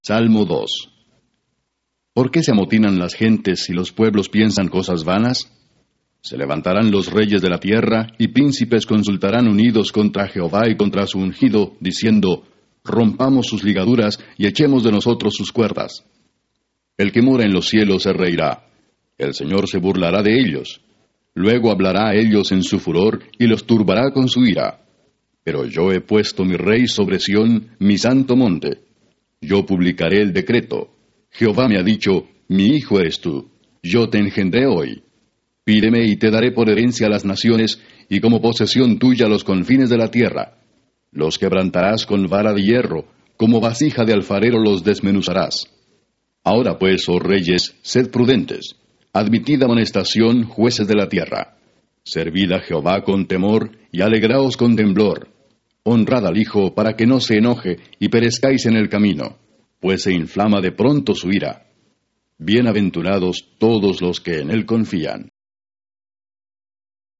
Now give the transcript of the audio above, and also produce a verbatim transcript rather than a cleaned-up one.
Salmo dos. ¿Por qué se amotinan las gentes y los pueblos piensan cosas vanas? Se levantarán los reyes de la tierra, y príncipes consultarán unidos contra Jehová y contra su ungido, diciendo, rompamos sus ligaduras y echemos de nosotros sus cuerdas. El que mora en los cielos se reirá. El Señor se burlará de ellos. Luego hablará a ellos en su furor, y los turbará con su ira. Pero yo he puesto mi rey sobre Sión, mi santo monte. Yo publicaré el decreto. Jehová me ha dicho, mi hijo eres tú, yo te engendré hoy. Pídeme y te daré por herencia a las naciones, y como posesión tuya los confines de la tierra. Los quebrantarás con vara de hierro, como vasija de alfarero los desmenuzarás. Ahora pues, oh reyes, sed prudentes. Admitid amonestación, jueces de la tierra. Servid a Jehová con temor, y alegraos con temblor. Honrad al Hijo, para que no se enoje, y perezcáis en el camino, pues se inflama de pronto su ira. Bienaventurados todos los que en él confían.